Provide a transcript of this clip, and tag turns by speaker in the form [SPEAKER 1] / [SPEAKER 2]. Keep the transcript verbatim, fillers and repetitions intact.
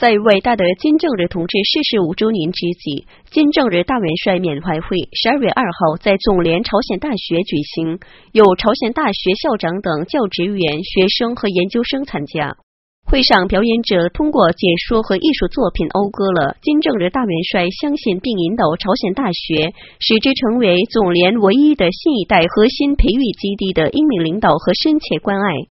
[SPEAKER 1] 在伟大的金正日同志逝世五周年之际，金正日大元帅缅怀会十二月二号在总联朝鲜大学举行，有朝鲜大学校长等教职员、学生和研究生参加。会上，表演者通过解说和艺术作品讴歌了金正日大元帅相信并引导朝鲜大学，使之成为总联唯一的新一代核心培育基地的英明领导和深切关爱。